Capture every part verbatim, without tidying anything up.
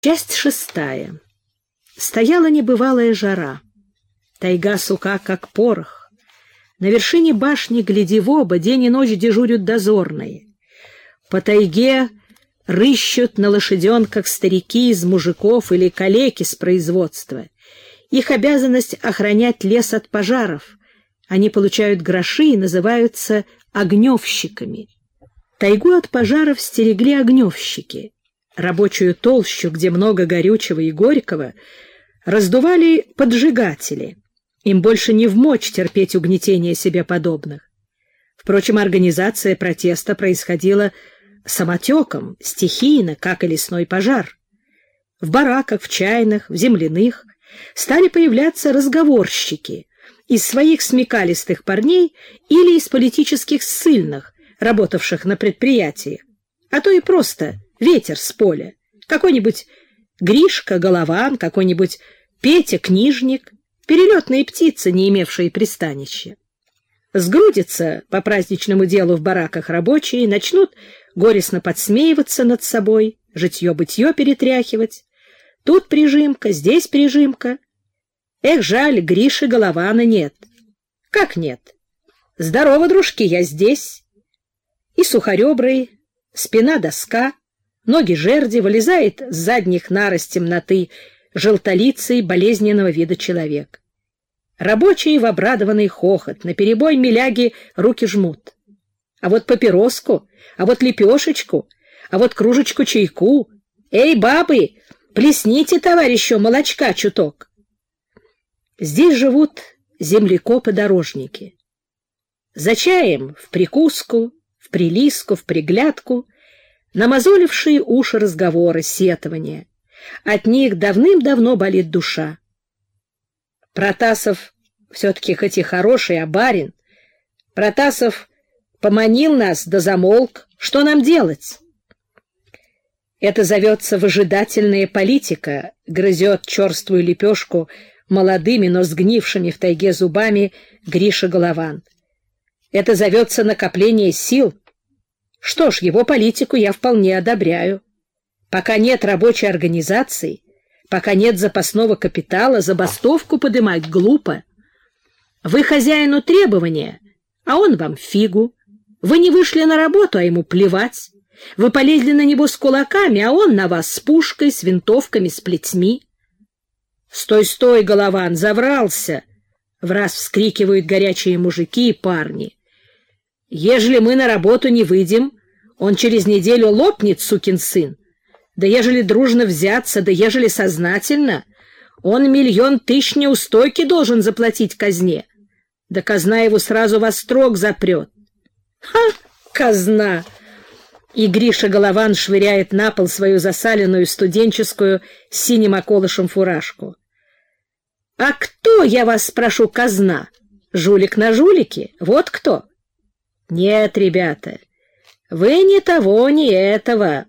Часть шестая. Стояла небывалая жара. Тайга суха, как порох. На вершине башни, гляди в оба, день и ночь дежурят дозорные. По тайге рыщут на лошаденках старики из мужиков или калеки с производства. Их обязанность охранять лес от пожаров. Они получают гроши и называются огневщиками. Тайгу от пожаров стерегли огневщики. Рабочую толщу, где много горючего и горького, раздували поджигатели. Им больше не вмочь терпеть угнетение себе подобных. Впрочем, организация протеста происходила самотеком, стихийно, как и лесной пожар. В бараках, в чайных, в земляных стали появляться разговорщики из своих смекалистых парней или из политических ссыльных, работавших на предприятиях, а то и просто ветер с поля, какой-нибудь Гришка Голован, какой-нибудь Петя Книжник, перелетные птицы, не имевшие пристанища. Сгрудятся по праздничному делу в бараках рабочие, начнут горестно подсмеиваться над собой, житье-бытье перетряхивать. Тут прижимка, здесь прижимка. Эх, жаль, Гриши Голована нет. Как нет? Здорово, дружки, я здесь. И сухоребрый, спина доска, ноги жерди, вылезает с задних нарос темноты желтолицый болезненного вида человек. Рабочие в обрадованный хохот, наперебой миляги руки жмут. А вот папироску, а вот лепешечку, а вот кружечку чайку. Эй, бабы, плесните товарищу молочка чуток. Здесь живут землекопы-дорожники. За чаем в прикуску, в прилиску, в приглядку намазолившие уши разговоры, сетования. От них давным-давно болит душа. Протасов все-таки хоть и хороший, а барин. Протасов поманил нас да замолк. Что нам делать? Это зовется выжидательная политика, грызет черствую лепешку молодыми, но сгнившими в тайге зубами Гриша Голован. Это зовется накопление сил. Что ж, его политику я вполне одобряю. Пока нет рабочей организации, пока нет запасного капитала, забастовку подымать глупо. Вы хозяину требования, а он вам фигу. Вы не вышли на работу, а ему плевать. Вы полезли на него с кулаками, а он на вас с пушкой, с винтовками, с плетьми. «Стой, стой, Голован, заврался!» — враз вскрикивают горячие мужики и парни. «Ежели мы на работу не выйдем, он через неделю лопнет, сукин сын. Да ежели дружно взяться, да ежели сознательно, он миллион тысяч неустойки должен заплатить казне. Да казна его сразу во строк запрет». «Ха! Казна!» И Гриша Голован швыряет на пол свою засаленную студенческую с синим околышем фуражку. «А кто, я вас спрошу, казна? Жулик на жулике? Вот кто?» «Нет, ребята, вы ни того, ни этого».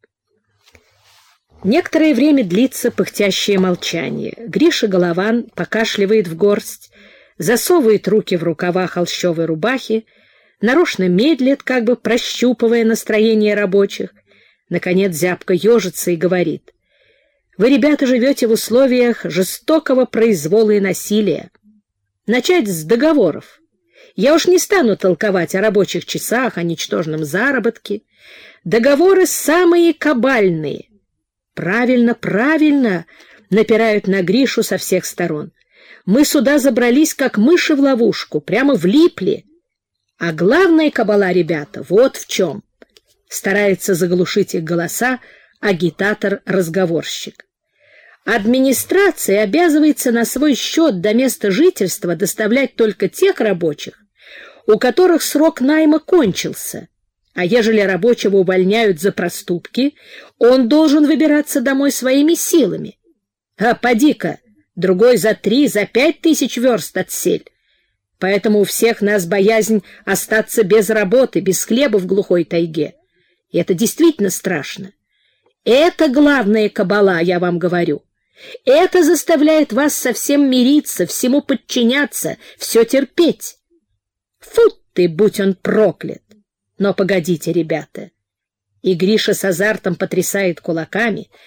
Некоторое время длится пыхтящее молчание. Гриша Голован покашливает в горсть, засовывает руки в рукава холщовой рубахи, нарочно медлит, как бы прощупывая настроение рабочих, наконец зябко ежится и говорит: «Вы, ребята, живете в условиях жестокого произвола и насилия. Начать с договоров. Я уж не стану толковать о рабочих часах, о ничтожном заработке. Договоры самые кабальные». «Правильно, правильно!» — напирают на Гришу со всех сторон. «Мы сюда забрались, как мыши в ловушку, прямо влипли. А главная кабала, ребята, вот в чем!» Старается заглушить их голоса агитатор-разговорщик. «Администрация обязывается на свой счет до места жительства доставлять только тех рабочих, у которых срок найма кончился. А ежели рабочего увольняют за проступки, он должен выбираться домой своими силами. А поди-ка, другой за три, за пять тысяч верст отсель. Поэтому у всех нас боязнь остаться без работы, без хлеба в глухой тайге. И это действительно страшно. Это главная кабала, я вам говорю. Это заставляет вас совсем мириться, всему подчиняться, все терпеть. Фу ты, будь он проклят! Но погодите, ребята». И Гриша с азартом потрясает кулаками.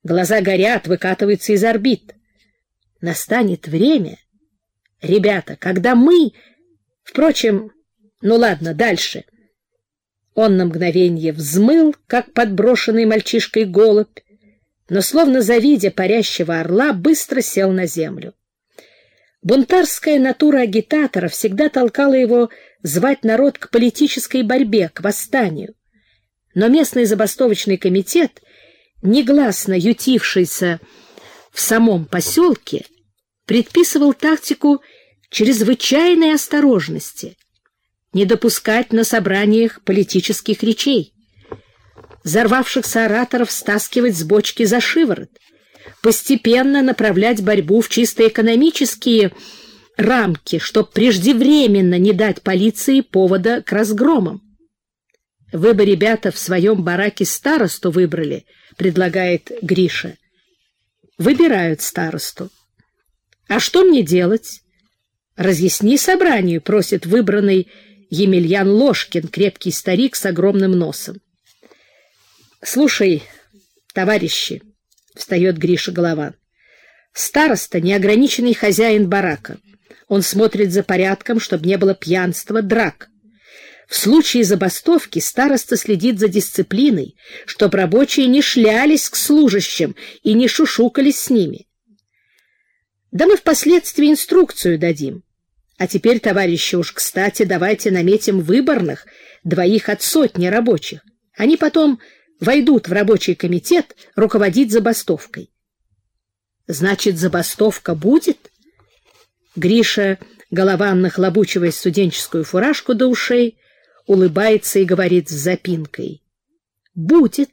Глаза горят, выкатываются из орбит. Настанет время, ребята, когда мы... Впрочем, ну ладно, дальше. Он на мгновение взмыл, как подброшенный мальчишкой голубь, но, словно завидя парящего орла, быстро сел на землю. Бунтарская натура агитатора всегда толкала его звать народ к политической борьбе, к восстанию. Но местный забастовочный комитет, негласно ютившийся в самом поселке, предписывал тактику чрезвычайной осторожности, не допускать на собраниях политических речей, взорвавшихся ораторов стаскивать с бочки за шиворот, постепенно направлять борьбу в чисто экономические рамки, чтобы преждевременно не дать полиции повода к разгромам. «Вы бы, ребята, в своем бараке старосту выбрали», — предлагает Гриша. Выбирают старосту. «А что мне делать?» «Разъясни собранию», — просит выбранный Емельян Ложкин, крепкий старик с огромным носом. «Слушай, товарищи», — встает Гриша Голован, — «староста — неограниченный хозяин барака. Он смотрит за порядком, чтобы не было пьянства, драк. В случае забастовки староста следит за дисциплиной, чтобы рабочие не шлялись к служащим и не шушукались с ними. Да мы впоследствии инструкцию дадим. А теперь, товарищи, уж кстати, давайте наметим выборных, двоих от сотни рабочих. Они потом войдут в рабочий комитет руководить забастовкой». «Значит, забастовка будет?» Гриша, Голован, нахлобучивая студенческую фуражку до ушей, улыбается и говорит с запинкой: «Будет».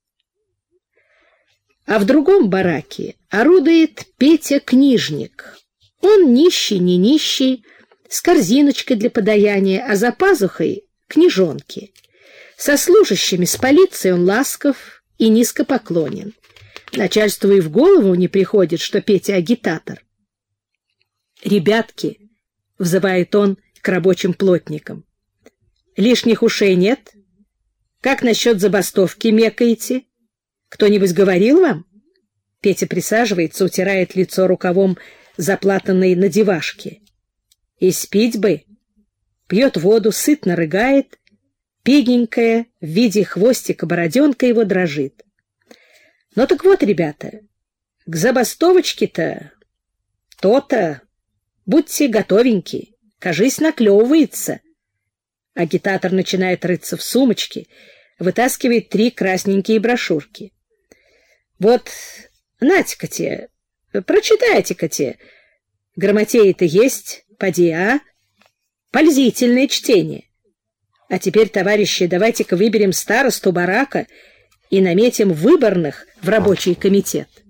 А в другом бараке орудует Петя-книжник. Он нищий, не нищий, с корзиночкой для подаяния, а за пазухой — книжонки. Со служащими, с полицией он ласков и низко поклонен. Начальству и в голову не приходит, что Петя агитатор. «Ребятки», — взывает он к рабочим плотникам, — «лишних ушей нет? Как насчет забастовки мекаете? Кто-нибудь говорил вам?» Петя присаживается, утирает лицо рукавом заплатанной надевашки. И спить бы. Пьет воду, сытно рыгает, пегенькая в виде хвостика бороденка его дрожит. Ну так вот, ребята, к забастовочке-то то-то, будьте готовеньки, кажись, наклевывается. Агитатор начинает рыться в сумочке, вытаскивает три красненькие брошюрки. Вот, нате-ка те, прочитайте-ка те, грамотеи-то есть, поди, а? Пользительное чтение. А теперь, товарищи, давайте-ка выберем старосту барака и наметим выборных в рабочий комитет.